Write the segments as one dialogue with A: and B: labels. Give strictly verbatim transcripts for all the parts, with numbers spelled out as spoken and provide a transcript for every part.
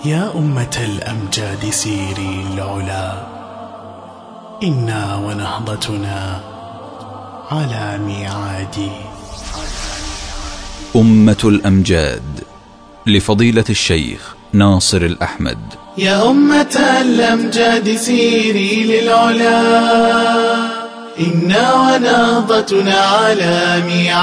A: يا أمة الأمجاد سيري العلا، إنا ونهضتنا على ميعاد.
B: أمة الأمجاد لفضيلة الشيخ ناصر الأحمد.
A: يا أمة الأمجاد سيري للعلا، إنا ونهضتنا على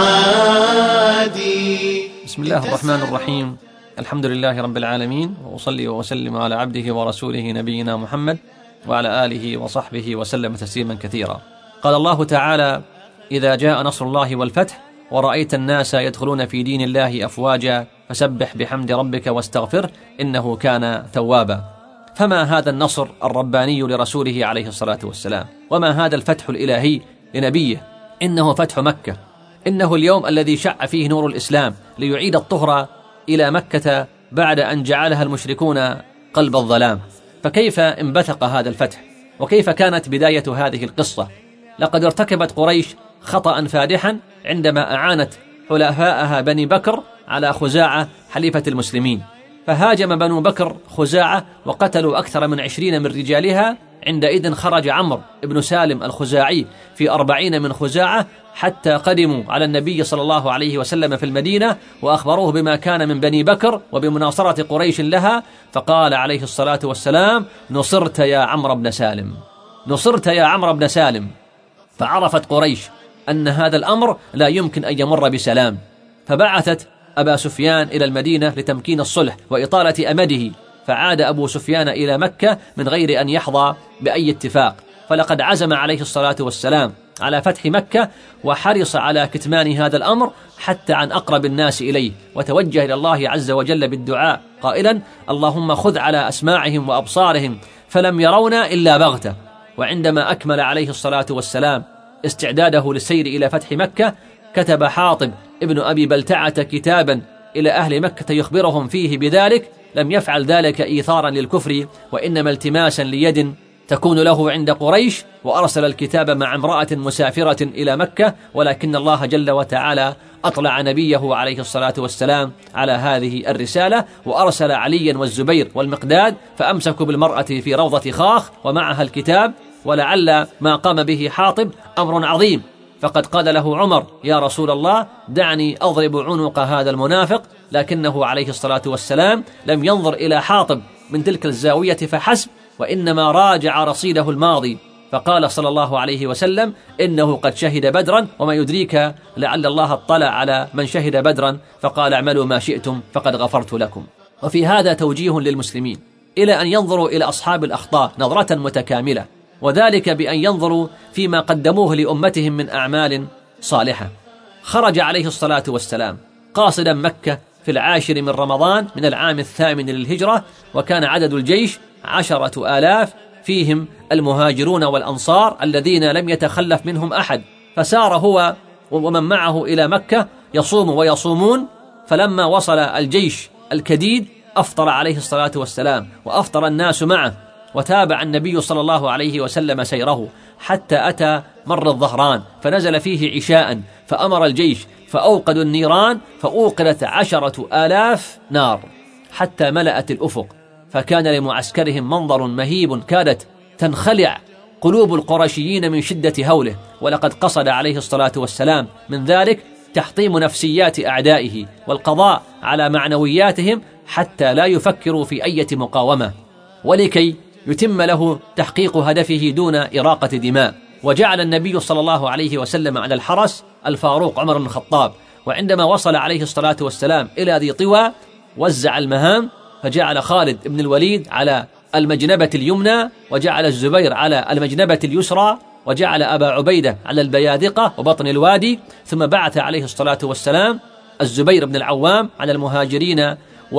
A: ميعاد.
C: بسم الله الرحمن الرحيم. الحمد لله رب العالمين، وأصلي وأسلم على عبده ورسوله نبينا محمد وعلى آله وصحبه وسلم تسليما كثيرا. قال الله تعالى: إذا جاء نصر الله والفتح ورأيت الناس يدخلون في دين الله أفواجا فسبح بحمد ربك واستغفره إنه كان توابا. فما هذا النصر الرباني لرسوله عليه الصلاة والسلام؟ وما هذا الفتح الإلهي لنبيه؟ إنه فتح مكة، إنه اليوم الذي شع فيه نور الإسلام ليعيد الطهر إلى مكة بعد أن جعلها المشركون قلب الظلام. فكيف انبثق هذا الفتح؟ وكيف كانت بداية هذه القصة؟ لقد ارتكبت قريش خطأ فادحا عندما أعانت حلفاءها بني بكر على خزاعة حليفة المسلمين، فهاجم بنو بكر خزاعة وقتلوا أكثر من عشرين من رجالها. عندئذ خرج عمرو بن سالم الخزاعي في أربعين من خزاعة حتى قدموا على النبي صلى الله عليه وسلم في المدينة وأخبروه بما كان من بني بكر وبمناصرة قريش لها، فقال عليه الصلاة والسلام: نصرت يا عمرو بن سالم، نصرت يا عمرو بن سالم. فعرفت قريش أن هذا الأمر لا يمكن أن يمر بسلام، فبعثت أبا سفيان إلى المدينة لتمكين الصلح وإطالة أمده، فعاد أبو سفيان إلى مكة من غير أن يحظى بأي اتفاق. فلقد عزم عليه الصلاة والسلام على فتح مكة، وحرص على كتمان هذا الأمر حتى عن أقرب الناس إليه، وتوجه إلى الله عز وجل بالدعاء قائلا: اللهم خذ على أسماعهم وأبصارهم فلم يرونا إلا بغتة. وعندما أكمل عليه الصلاة والسلام استعداده للسير إلى فتح مكة، كتب حاطب ابن أبي بلتعة كتابا إلى أهل مكة يخبرهم فيه بذلك. لم يفعل ذلك إيثارا للكفر، وإنما التماسا ليد تكون له عند قريش، وأرسل الكتاب مع امرأة مسافرة إلى مكة، ولكن الله جل وتعالى أطلع نبيه عليه الصلاة والسلام على هذه الرسالة، وأرسل عليا والزبير والمقداد فأمسكوا بالمرأة في روضة خاخ ومعها الكتاب. ولعل ما قام به حاطب أمر عظيم، فقد قال له عمر: يا رسول الله دعني أضرب عنق هذا المنافق، لكنه عليه الصلاة والسلام لم ينظر إلى حاطب من تلك الزاوية فحسب، وإنما راجع رصيده الماضي، فقال صلى الله عليه وسلم: إنه قد شهد بدرا، وما يدريك لعل الله اطلع على من شهد بدرا، فقال: اعملوا ما شئتم فقد غفرت لكم. وفي هذا توجيه للمسلمين إلى أن ينظروا إلى أصحاب الأخطاء نظرة متكاملة، وذلك بأن ينظروا فيما قدموه لأمتهم من أعمال صالحة. خرج عليه الصلاة والسلام قاصدا مكة في العاشر من رمضان من العام الثامن للهجرة، وكان عدد الجيش عشرة آلاف، فيهم المهاجرون والأنصار الذين لم يتخلف منهم أحد. فسار هو ومن معه إلى مكة يصوم ويصومون، فلما وصل الجيش الكديد أفطر عليه الصلاة والسلام وأفطر الناس معه، وتابع النبي صلى الله عليه وسلم سيره حتى أتى مر الظهران فنزل فيه عشاء، فأمر الجيش فأوقدوا النيران، فأوقدت عشرة آلاف نار حتى ملأت الأفق، فكان لمعسكرهم منظر مهيب كادت تنخلع قلوب القرشيين من شدة هوله. ولقد قصد عليه الصلاة والسلام من ذلك تحطيم نفسيات أعدائه والقضاء على معنوياتهم حتى لا يفكروا في أي مقاومة، ولكي يتم له تحقيق هدفه دون إراقة دماء. وجعل النبي صلى الله عليه وسلم على الحرس الفاروق عمر بن الخطاب، وعندما وصل عليه الصلاة والسلام إلى ذي طوى وزع المهام، فجعل خالد بن الوليد على المجنبة اليمنى، وجعل الزبير على المجنبة اليسرى، وجعل أبا عبيدة على البيادقة وبطن الوادي، ثم بعث عليه الصلاة والسلام الزبير بن العوام على المهاجرين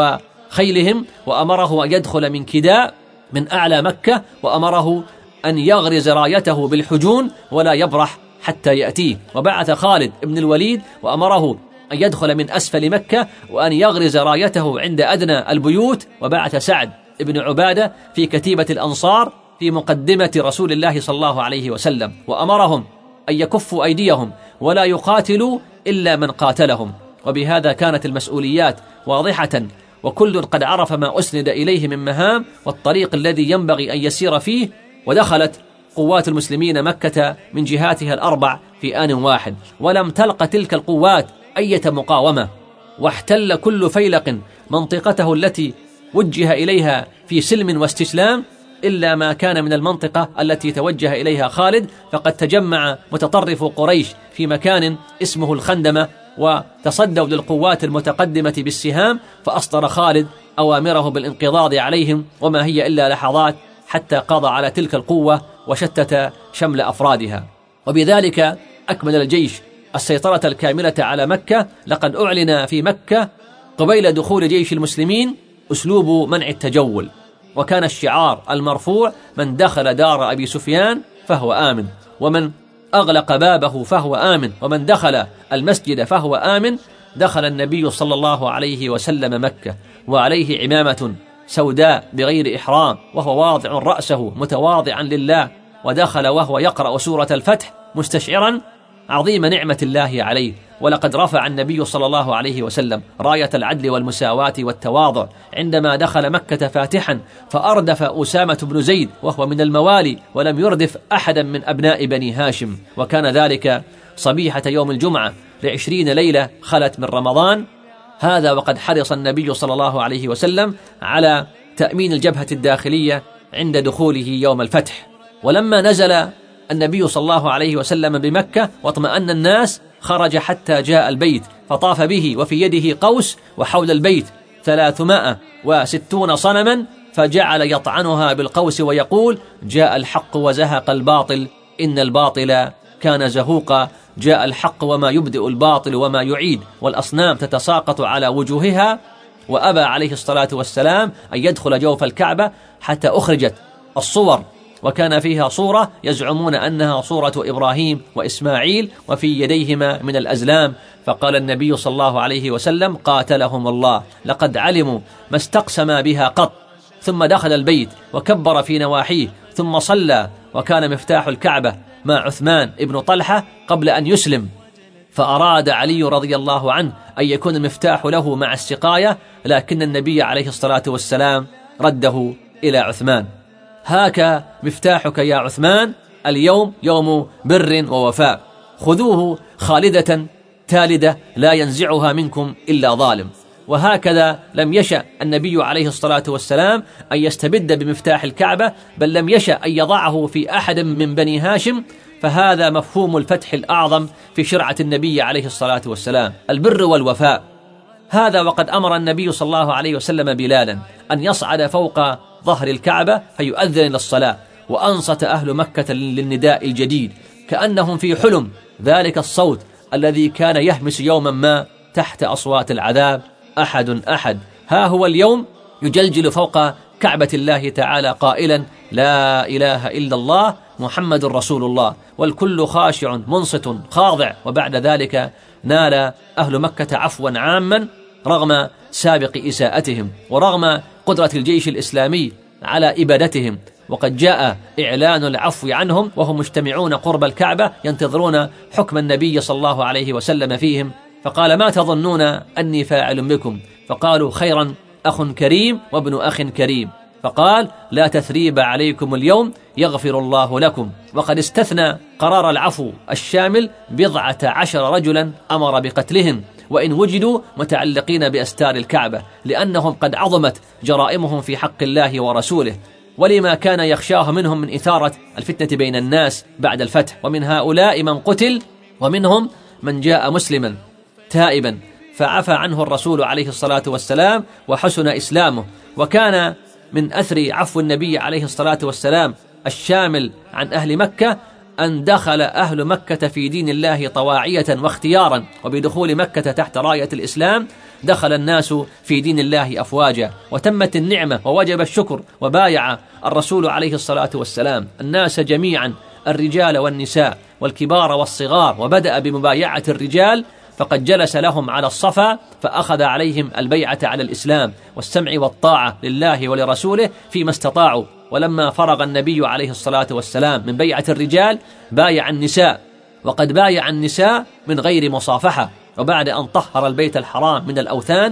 C: وخيلهم، وأمره أن يدخل من كداء من أعلى مكة، وأمره أن يغرز رايته بالحجون ولا يبرح حتى يأتيه. وبعث خالد بن الوليد وأمره أن يدخل من أسفل مكة وأن يغرز رايته عند أدنى البيوت. وبعث سعد بن عبادة في كتيبة الأنصار في مقدمة رسول الله صلى الله عليه وسلم، وأمرهم أن يكفوا أيديهم ولا يقاتلوا إلا من قاتلهم. وبهذا كانت المسؤوليات واضحة وكل قد عرف ما أسند إليه من مهام والطريق الذي ينبغي أن يسير فيه. ودخلت قوات المسلمين مكة من جهاتها الأربع في آن واحد، ولم تلق تلك القوات أي مقاومة، واحتل كل فيلق منطقته التي وجه إليها في سلم واستسلام، إلا ما كان من المنطقة التي توجه إليها خالد، فقد تجمع متطرف قريش في مكان اسمه الخندمة، وتصدوا للقوات المتقدمة بالسهام، فأصدر خالد أوامره بالانقضاض عليهم، وما هي إلا لحظات حتى قضى على تلك القوة وشتت شمل أفرادها. وبذلك أكمل الجيش السيطرة الكاملة على مكة. لقد أعلن في مكة قبيل دخول جيش المسلمين أسلوب منع التجول، وكان الشعار المرفوع: من دخل دار أبي سفيان فهو آمن، ومن أغلق بابه فهو آمن، ومن دخل المسجد فهو آمن. دخل النبي صلى الله عليه وسلم مكة وعليه عمامة سوداء بغير إحرام، وهو واضع رأسه متواضعا لله، ودخل وهو يقرأ سورة الفتح مستشعرا عظيم نعمة الله عليه. ولقد رفع النبي صلى الله عليه وسلم راية العدل والمساواة والتواضع عندما دخل مكة فاتحا، فأردف أسامة بن زيد وهو من الموالي، ولم يردف أحدا من أبناء بني هاشم. وكان ذلك صبيحة يوم الجمعة لعشرين ليلة خلت من رمضان. هذا وقد حرص النبي صلى الله عليه وسلم على تأمين الجبهة الداخلية عند دخوله يوم الفتح. ولما نزل النبي صلى الله عليه وسلم بمكة واطمأن الناس، خرج حتى جاء البيت، فطاف به وفي يده قوس، وحول البيت ثلاثمائة وستون صنما، فجعل يطعنها بالقوس ويقول: جاء الحق وزهق الباطل إن الباطل كان زهوقا، جاء الحق وما يبدئ الباطل وما يعيد. والأصنام تتساقط على وجوهها. وأبى عليه الصلاة والسلام أن يدخل جوف الكعبة حتى أخرجت الصور، وكان فيها صورة يزعمون أنها صورة إبراهيم وإسماعيل وفي يديهما من الأزلام. فقال النبي صلى الله عليه وسلم: قاتلهم الله، لقد علموا ما استقسما بها قط. ثم دخل البيت وكبر في نواحيه، ثم صلى، وكان مفتاح الكعبة مع عثمان ابن طلحة قبل أن يسلم، فأراد علي رضي الله عنه أن يكون المفتاح له مع السقاية، لكن النبي عليه الصلاة والسلام رده إلى عثمان: هاك مفتاحك يا عثمان، اليوم يوم بر ووفاء، خذوه خالدة تالدة لا ينزعها منكم إلا ظالم. وهكذا لم يشأ النبي عليه الصلاة والسلام أن يستبد بمفتاح الكعبة، بل لم يشأ أن يضعه في أحد من بني هاشم. فهذا مفهوم الفتح الأعظم في شرعة النبي عليه الصلاة والسلام: البر والوفاء. هذا وقد أمر النبي صلى الله عليه وسلم بلالا أن يصعد فوق ظهر الكعبة فيؤذن للصلاة، وأنصت أهل مكة للنداء الجديد كأنهم في حلم، ذلك الصوت الذي كان يهمس يوما ما تحت أصوات العذاب: أحد أحد. ها هو اليوم يجلجل فوق كعبة الله تعالى قائلا: لا إله إلا الله محمد رسول الله، والكل خاشع منصت خاضع. وبعد ذلك نال أهل مكة عفوا عاما رغم سابق إساءتهم، ورغم قدرة الجيش الإسلامي على إبادتهم. وقد جاء إعلان العفو عنهم وهم مجتمعون قرب الكعبة ينتظرون حكم النبي صلى الله عليه وسلم فيهم، فقال: ما تظنون أني فاعل بكم؟ فقالوا: خيرا، أخ كريم وابن أخ كريم. فقال: لا تثريب عليكم اليوم يغفر الله لكم. وقد استثنى قرار العفو الشامل بضعة عشر رجلا أمر بقتلهم وإن وجدوا متعلقين بأستار الكعبة، لأنهم قد عظمت جرائمهم في حق الله ورسوله، ولما كان يخشاه منهم من إثارة الفتنة بين الناس بعد الفتح. ومن هؤلاء من قتل، ومنهم من جاء مسلما تائبا فعفى عنه الرسول عليه الصلاة والسلام وحسن إسلامه. وكان من أثر عفو النبي عليه الصلاة والسلام الشامل عن أهل مكة أن دخل أهل مكة في دين الله طواعية واختيارا، وبدخول مكة تحت راية الإسلام دخل الناس في دين الله أفواجا، وتمت النعمة ووجب الشكر، وبايع الرسول عليه الصلاة والسلام الناس جميعا، الرجال والنساء والكبار والصغار، وبدأ بمبايعة الرجال، فقد جلس لهم على الصفا فأخذ عليهم البيعة على الإسلام والسمع والطاعة لله ولرسوله فيما استطاعوا. ولما فرغ النبي عليه الصلاة والسلام من بيعة الرجال بايع النساء، وقد بايع النساء من غير مصافحة. وبعد أن طهر البيت الحرام من الأوثان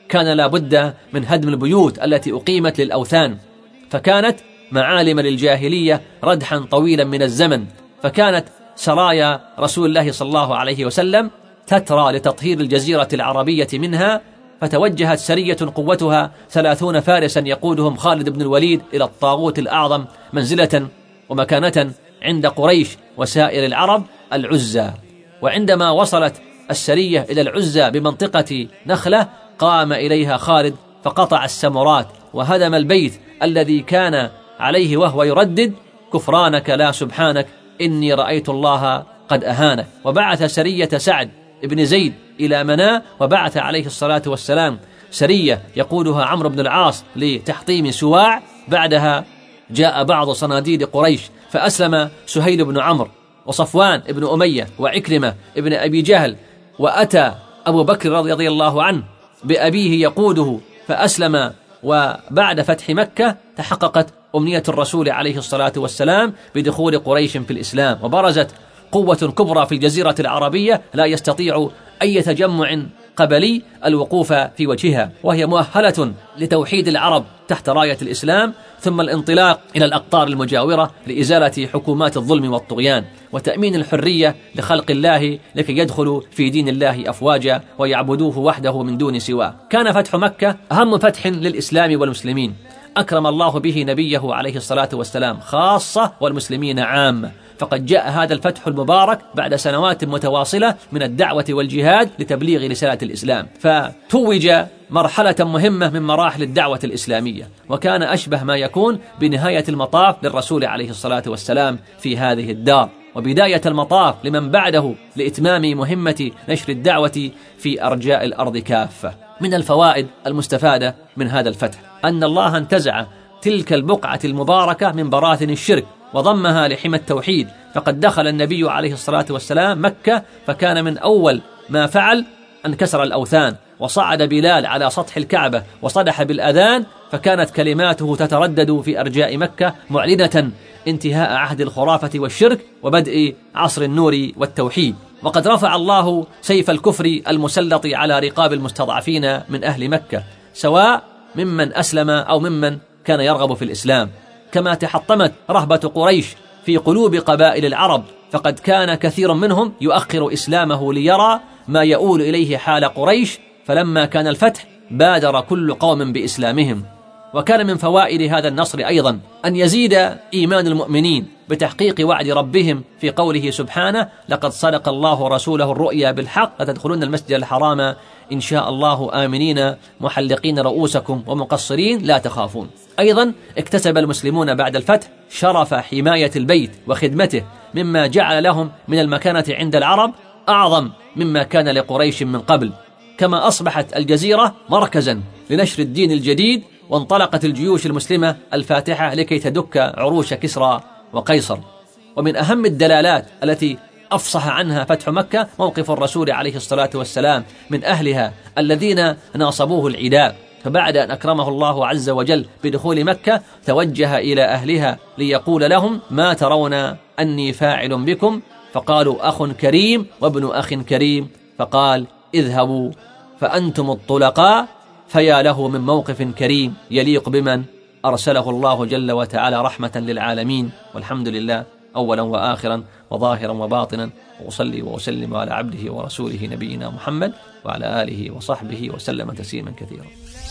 C: كان لا بد من هدم البيوت التي أقيمت للأوثان، فكانت معالم للجاهلية ردحا طويلا من الزمن، فكانت سرايا رسول الله صلى الله عليه وسلم تترى لتطهير الجزيرة العربية منها، فتوجهت سرية قوتها ثلاثون فارسا يقودهم خالد بن الوليد إلى الطاغوت الأعظم منزلة ومكانة عند قريش وسائر العرب، العزى. وعندما وصلت السرية إلى العزى بمنطقة نخلة قام إليها خالد فقطع السمرات وهدم البيت الذي كان عليه وهو يردد: كفرانك لا سبحانك إني رأيت الله قد أهانك. وبعث سرية سعد بن زيد إلى منى، وبعث عليه الصلاة والسلام سرية يقودها عمرو بن العاص لتحطيم سواع. بعدها جاء بعض صناديد قريش فأسلم سهيل بن عمرو وصفوان بن أمية وعكرمة بن أبي جهل، وأتى أبو بكر رضي الله عنه بأبيه يقوده فأسلم. وبعد فتح مكة تحققت أمنية الرسول عليه الصلاة والسلام بدخول قريش في الإسلام، وبرزت قوة كبرى في الجزيرة العربية لا يستطيع أي تجمع قبلي الوقوف في وجهها، وهي مؤهلة لتوحيد العرب تحت راية الإسلام، ثم الانطلاق إلى الأقطار المجاورة لإزالة حكومات الظلم والطغيان وتأمين الحرية لخلق الله لكي يدخلوا في دين الله أفواجا ويعبدوه وحده من دون سواه. كان فتح مكة أهم فتح للإسلام والمسلمين، أكرم الله به نبيه عليه الصلاة والسلام خاصة والمسلمين عامة، فقد جاء هذا الفتح المبارك بعد سنوات متواصلة من الدعوة والجهاد لتبليغ رسالة الإسلام، فتوج مرحلة مهمة من مراحل الدعوة الإسلامية، وكان أشبه ما يكون بنهاية المطاف للرسول عليه الصلاة والسلام في هذه الدار، وبداية المطاف لمن بعده لإتمام مهمة نشر الدعوة في أرجاء الأرض كافة. من الفوائد المستفادة من هذا الفتح أن الله انتزع تلك البقعة المباركة من براثن الشرك وضمها لحمى التوحيد، فقد دخل النبي عليه الصلاة والسلام مكة فكان من أول ما فعل أن كسر الأوثان، وصعد بلال على سطح الكعبة وصدح بالأذان، فكانت كلماته تتردد في أرجاء مكة معلنة انتهاء عهد الخرافة والشرك وبدء عصر النور والتوحيد. وقد رفع الله سيف الكفر المسلط على رقاب المستضعفين من أهل مكة، سواء ممن أسلم أو ممن كان يرغب في الإسلام، كما تحطمت رهبة قريش في قلوب قبائل العرب، فقد كان كثير منهم يؤخر إسلامه ليرى ما يؤول إليه حال قريش، فلما كان الفتح بادر كل قوم بإسلامهم. وكان من فوائد هذا النصر أيضا أن يزيد إيمان المؤمنين بتحقيق وعد ربهم في قوله سبحانه: لقد صدق الله رسوله الرؤيا بالحق لتدخلون المسجد الحرام إن شاء الله آمنين محلقين رؤوسكم ومقصرين لا تخافون. أيضا اكتسب المسلمون بعد الفتح شرف حماية البيت وخدمته، مما جعل لهم من المكانة عند العرب أعظم مما كان لقريش من قبل، كما أصبحت الجزيرة مركزا لنشر الدين الجديد، وانطلقت الجيوش المسلمة الفاتحة لكي تدك عروش كسرى وقيصر. ومن أهم الدلالات التي أفصح عنها فتح مكة موقف الرسول عليه الصلاة والسلام من أهلها الذين ناصبوه العداء، فبعد أن أكرمه الله عز وجل بدخول مكة توجه إلى أهلها ليقول لهم: ما ترون أني فاعل بكم؟ فقالوا: أخ كريم وابن أخ كريم. فقال: اذهبوا فأنتم الطلقاء، فيا له من موقف كريم يليق بمن أرسله الله جل وتعالى رحمة للعالمين. والحمد لله أولا وآخرا وظاهرا وباطنا، وأصلي وأسلم على عبده ورسوله نبينا محمد وعلى آله وصحبه وسلم تسليما كثيرا.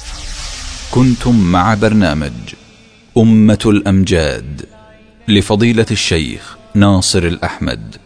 B: كنتم مع برنامج أمة الأمجاد لفضيلة الشيخ ناصر الأحمد.